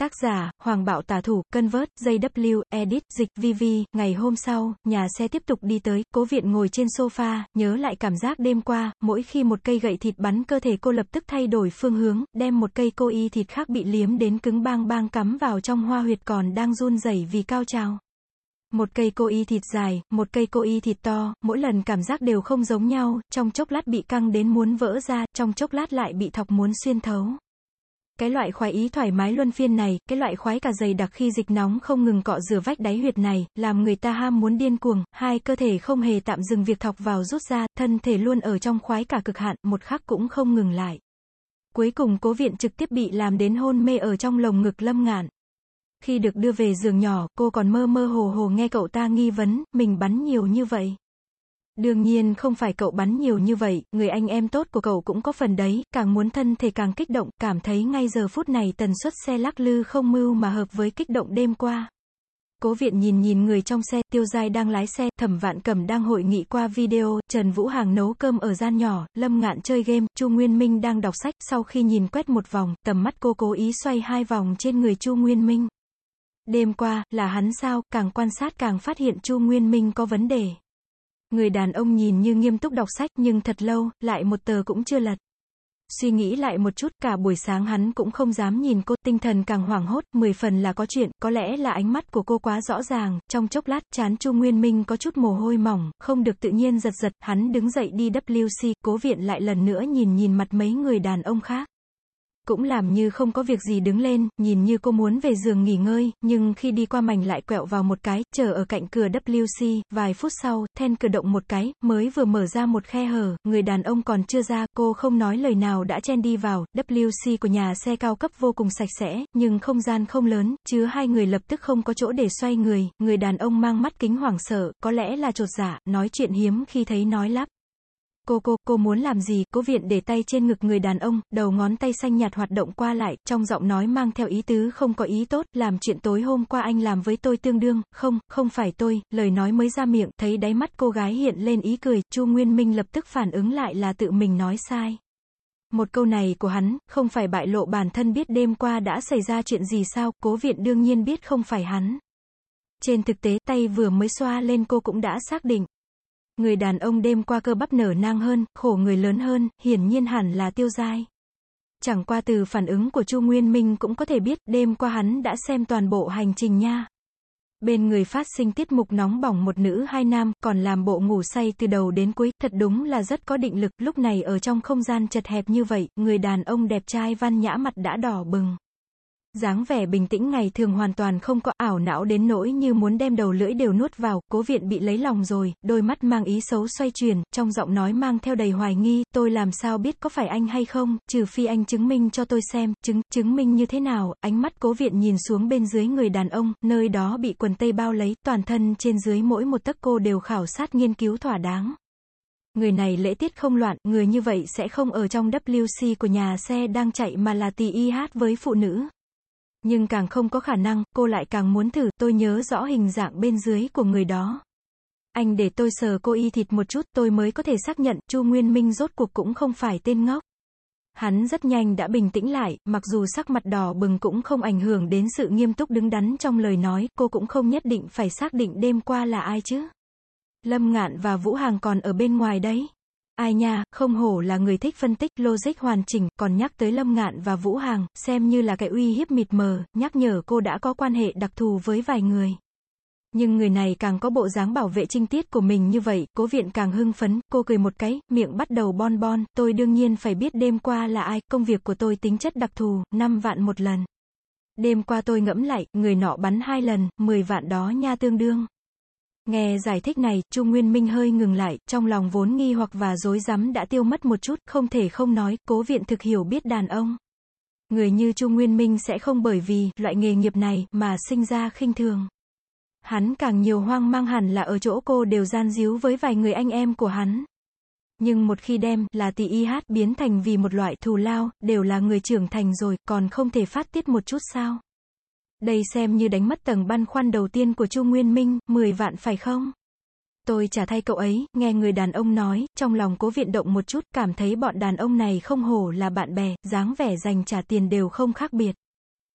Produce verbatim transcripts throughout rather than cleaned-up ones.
Tác giả, Hoàng Bạo Tả Thủ, Convert, gi vê, Edit, Dịch, vê vê. Ngày hôm sau, nhà xe tiếp tục đi tới, Cố Viện ngồi trên sofa, nhớ lại cảm giác đêm qua, mỗi khi một cây gậy thịt bắn cơ thể cô lập tức thay đổi phương hướng, đem một cây cô y thịt khác bị liếm đến cứng bang bang cắm vào trong hoa huyệt còn đang run rẩy vì cao trào. Một cây cô y thịt dài, một cây cô y thịt to, mỗi lần cảm giác đều không giống nhau, trong chốc lát bị căng đến muốn vỡ ra, trong chốc lát lại bị thọc muốn xuyên thấu. Cái loại khoái ý thoải mái luân phiên này, cái loại khoái cả dày đặc khi dịch nóng không ngừng cọ rửa vách đáy huyệt này, làm người ta ham muốn điên cuồng, hai cơ thể không hề tạm dừng việc thọc vào rút ra, thân thể luôn ở trong khoái cả cực hạn, một khắc cũng không ngừng lại. Cuối cùng Cố Viện trực tiếp bị làm đến hôn mê ở trong lồng ngực Lâm Ngạn. Khi được đưa về giường nhỏ, cô còn mơ mơ hồ hồ nghe cậu ta nghi vấn, mình bắn nhiều như vậy. Đương nhiên không phải cậu bắn nhiều như vậy, người anh em tốt của cậu cũng có phần đấy, càng muốn thân thể càng kích động, cảm thấy ngay giờ phút này tần suất xe lắc lư không mưu mà hợp với kích động đêm qua. Cố Viện nhìn nhìn người trong xe, Tiêu Giai đang lái xe, Thẩm Vạn Cẩm đang hội nghị qua video, Trần Vũ Hàng nấu cơm ở gian nhỏ, Lâm Ngạn chơi game, Chu Nguyên Minh đang đọc sách, sau khi nhìn quét một vòng, tầm mắt cô cố ý xoay hai vòng trên người Chu Nguyên Minh. Đêm qua, là hắn sao, càng quan sát càng phát hiện Chu Nguyên Minh có vấn đề. Người đàn ông nhìn như nghiêm túc đọc sách nhưng thật lâu, lại một tờ cũng chưa lật. Suy nghĩ lại một chút, cả buổi sáng hắn cũng không dám nhìn cô, tinh thần càng hoảng hốt, mười phần là có chuyện, có lẽ là ánh mắt của cô quá rõ ràng, trong chốc lát, trán Chu Nguyên Minh có chút mồ hôi mỏng, không được tự nhiên giật giật, hắn đứng dậy đi vê xê, Cố Viện lại lần nữa nhìn nhìn mặt mấy người đàn ông khác. Cũng làm như không có việc gì đứng lên, nhìn như cô muốn về giường nghỉ ngơi, nhưng khi đi qua mảnh lại quẹo vào một cái, chờ ở cạnh cửa vê xê, vài phút sau, then cửa động một cái, mới vừa mở ra một khe hở, người đàn ông còn chưa ra, cô không nói lời nào đã chen đi vào, vê xê của nhà xe cao cấp vô cùng sạch sẽ, nhưng không gian không lớn, chứa hai người lập tức không có chỗ để xoay người, người đàn ông mang mắt kính hoảng sợ, có lẽ là chột dạ, nói chuyện hiếm khi thấy nói lắp. Cô cô, cô muốn làm gì? Cố Viện để tay trên ngực người đàn ông, đầu ngón tay xanh nhạt hoạt động qua lại, trong giọng nói mang theo ý tứ không có ý tốt, làm chuyện tối hôm qua anh làm với tôi tương đương, không, không phải tôi, lời nói mới ra miệng, thấy đáy mắt cô gái hiện lên ý cười, Chu Nguyên Minh lập tức phản ứng lại là tự mình nói sai. Một câu này của hắn, không phải bại lộ bản thân biết đêm qua đã xảy ra chuyện gì sao, Cố Viện đương nhiên biết không phải hắn. Trên thực tế, tay vừa mới xoa lên cô cũng đã xác định. Người đàn ông đêm qua cơ bắp nở nang hơn, khổ người lớn hơn, hiển nhiên hẳn là Tiêu Giai. Chẳng qua từ phản ứng của Chu Nguyên Minh cũng có thể biết, đêm qua hắn đã xem toàn bộ hành trình nha. Bên người phát sinh tiết mục nóng bỏng một nữ hai nam, còn làm bộ ngủ say từ đầu đến cuối, thật đúng là rất có định lực, lúc này ở trong không gian chật hẹp như vậy, người đàn ông đẹp trai văn nhã mặt đã đỏ bừng. Dáng vẻ bình tĩnh ngày thường hoàn toàn không có, ảo não đến nỗi như muốn đem đầu lưỡi đều nuốt vào, Cố Viện bị lấy lòng rồi, đôi mắt mang ý xấu xoay chuyển, trong giọng nói mang theo đầy hoài nghi, tôi làm sao biết có phải anh hay không, trừ phi anh chứng minh cho tôi xem, chứng, chứng minh như thế nào, ánh mắt Cố Viện nhìn xuống bên dưới người đàn ông, nơi đó bị quần tây bao lấy, toàn thân trên dưới mỗi một tấc cô đều khảo sát nghiên cứu thỏa đáng. Người này lễ tiết không loạn, người như vậy sẽ không ở trong vê xê của nhà xe đang chạy mà là tì y hát với phụ nữ. Nhưng càng không có khả năng, cô lại càng muốn thử, tôi nhớ rõ hình dạng bên dưới của người đó. Anh để tôi sờ cô y thịt một chút, tôi mới có thể xác nhận, Chu Nguyên Minh rốt cuộc cũng không phải tên ngốc. Hắn rất nhanh đã bình tĩnh lại, mặc dù sắc mặt đỏ bừng cũng không ảnh hưởng đến sự nghiêm túc đứng đắn trong lời nói, cô cũng không nhất định phải xác định đêm qua là ai chứ. Lâm Ngạn và Vũ Hàng còn ở bên ngoài đấy. Ai nha, không hổ là người thích phân tích, logic hoàn chỉnh, còn nhắc tới Lâm Ngạn và Vũ Hàng, xem như là cái uy hiếp mịt mờ, nhắc nhở cô đã có quan hệ đặc thù với vài người. Nhưng người này càng có bộ dáng bảo vệ trinh tiết của mình như vậy, Cố Viện càng hưng phấn, cô cười một cái, miệng bắt đầu bon bon, tôi đương nhiên phải biết đêm qua là ai, công việc của tôi tính chất đặc thù, năm vạn một lần. Đêm qua tôi ngẫm lại, người nọ bắn hai lần, mười vạn đó nha tương đương. Nghe giải thích này, Chu Nguyên Minh hơi ngừng lại, trong lòng vốn nghi hoặc và rối rắm đã tiêu mất một chút, không thể không nói, Cố Viện thực hiểu biết đàn ông. Người như Chu Nguyên Minh sẽ không bởi vì loại nghề nghiệp này mà sinh ra khinh thường. Hắn càng nhiều hoang mang hẳn là ở chỗ cô đều gian díu với vài người anh em của hắn. Nhưng một khi đem là tì y hát biến thành vì một loại thù lao, đều là người trưởng thành rồi, còn không thể phát tiết một chút sao? Đây xem như đánh mất tầng băn khoăn đầu tiên của Chu Nguyên Minh, mười vạn phải không? Tôi trả thay cậu ấy, nghe người đàn ông nói, trong lòng Cố Viện động một chút, cảm thấy bọn đàn ông này không hổ là bạn bè, dáng vẻ dành trả tiền đều không khác biệt.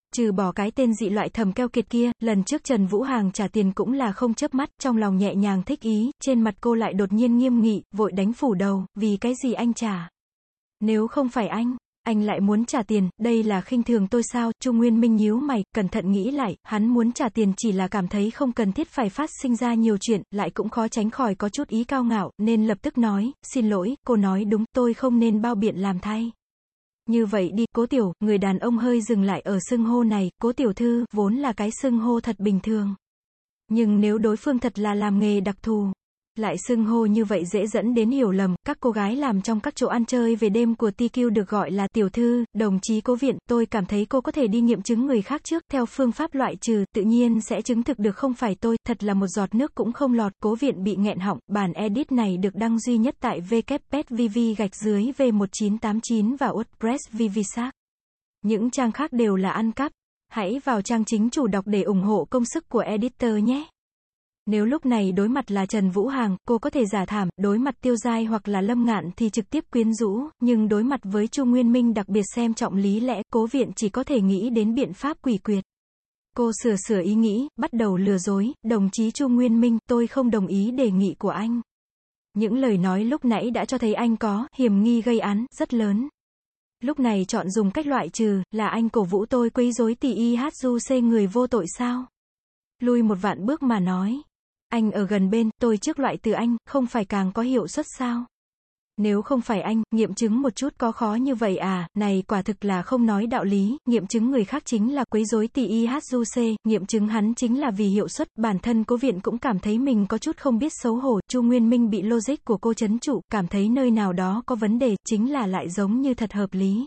Trừ bỏ cái tên dị loại thầm keo kiệt kia, lần trước Trần Vũ Hàng trả tiền cũng là không chớp mắt, trong lòng nhẹ nhàng thích ý, trên mặt cô lại đột nhiên nghiêm nghị, vội đánh phủ đầu, vì cái gì anh trả? Nếu không phải anh, anh lại muốn trả tiền, đây là khinh thường tôi sao? Chu Nguyên Minh nhíu mày, cẩn thận nghĩ lại, hắn muốn trả tiền chỉ là cảm thấy không cần thiết phải phát sinh ra nhiều chuyện, lại cũng khó tránh khỏi có chút ý cao ngạo, nên lập tức nói, xin lỗi, cô nói đúng, tôi không nên bao biện làm thay. Như vậy đi, Cố Tiểu, người đàn ông hơi dừng lại ở xưng hô này, Cố Tiểu Thư, vốn là cái xưng hô thật bình thường. Nhưng nếu đối phương thật là làm nghề đặc thù, lại xưng hô như vậy dễ dẫn đến hiểu lầm, các cô gái làm trong các chỗ ăn chơi về đêm của tê quy được gọi là tiểu thư, đồng chí Cố Viện, tôi cảm thấy cô có thể đi nghiệm chứng người khác trước, theo phương pháp loại trừ, tự nhiên sẽ chứng thực được không phải tôi, thật là một giọt nước cũng không lọt, Cố Viện bị nghẹn họng, bản edit này được đăng duy nhất tại w w w chấm v v gạch dưới v một chín tám chín và WordPress Vivisac. Những trang khác đều là ăn cắp, hãy vào trang chính chủ đọc để ủng hộ công sức của editor nhé. Nếu lúc này đối mặt là Trần Vũ Hàng, cô có thể giả thảm, đối mặt Tiêu Giai hoặc là Lâm Ngạn thì trực tiếp quyến rũ, nhưng đối mặt với Chu Nguyên Minh đặc biệt xem trọng lý lẽ, Cố Viện chỉ có thể nghĩ đến biện pháp quỷ quyệt. Cô sửa sửa ý nghĩ, bắt đầu lừa dối, đồng chí Chu Nguyên Minh, tôi không đồng ý đề nghị của anh. Những lời nói lúc nãy đã cho thấy anh có hiểm nghi gây án rất lớn. Lúc này chọn dùng cách loại trừ, là anh cổ vũ tôi quấy rối tỷ y hát du xê người vô tội sao? Lui một vạn bước mà nói. Anh ở gần bên, tôi trước loại từ anh, không phải càng có hiệu suất sao? Nếu không phải anh, nghiệm chứng một chút có khó như vậy à, này quả thực là không nói đạo lý, nghiệm chứng người khác chính là quấy rối tỷ y hát du xê, nghiệm chứng hắn chính là vì hiệu suất, bản thân Cố Viện cũng cảm thấy mình có chút không biết xấu hổ, Chu Nguyên Minh bị logic của cô trấn trụ, cảm thấy nơi nào đó có vấn đề, chính là lại giống như thật hợp lý.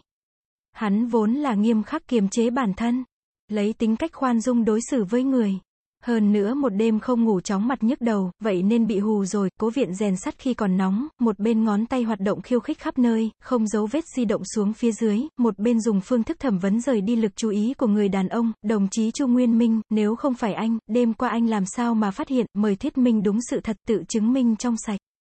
Hắn vốn là nghiêm khắc kiềm chế bản thân, lấy tính cách khoan dung đối xử với người. Hơn nữa một đêm không ngủ chóng mặt nhức đầu, vậy nên bị hù rồi, Cố Viện rèn sắt khi còn nóng, một bên ngón tay hoạt động khiêu khích khắp nơi, không dấu vết di động xuống phía dưới, một bên dùng phương thức thẩm vấn rời đi lực chú ý của người đàn ông, đồng chí Chu Nguyên Minh, nếu không phải anh, đêm qua anh làm sao mà phát hiện, mời thuyết minh đúng sự thật tự chứng minh trong sạch.